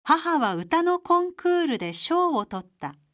母は歌のコンクールで賞を取った。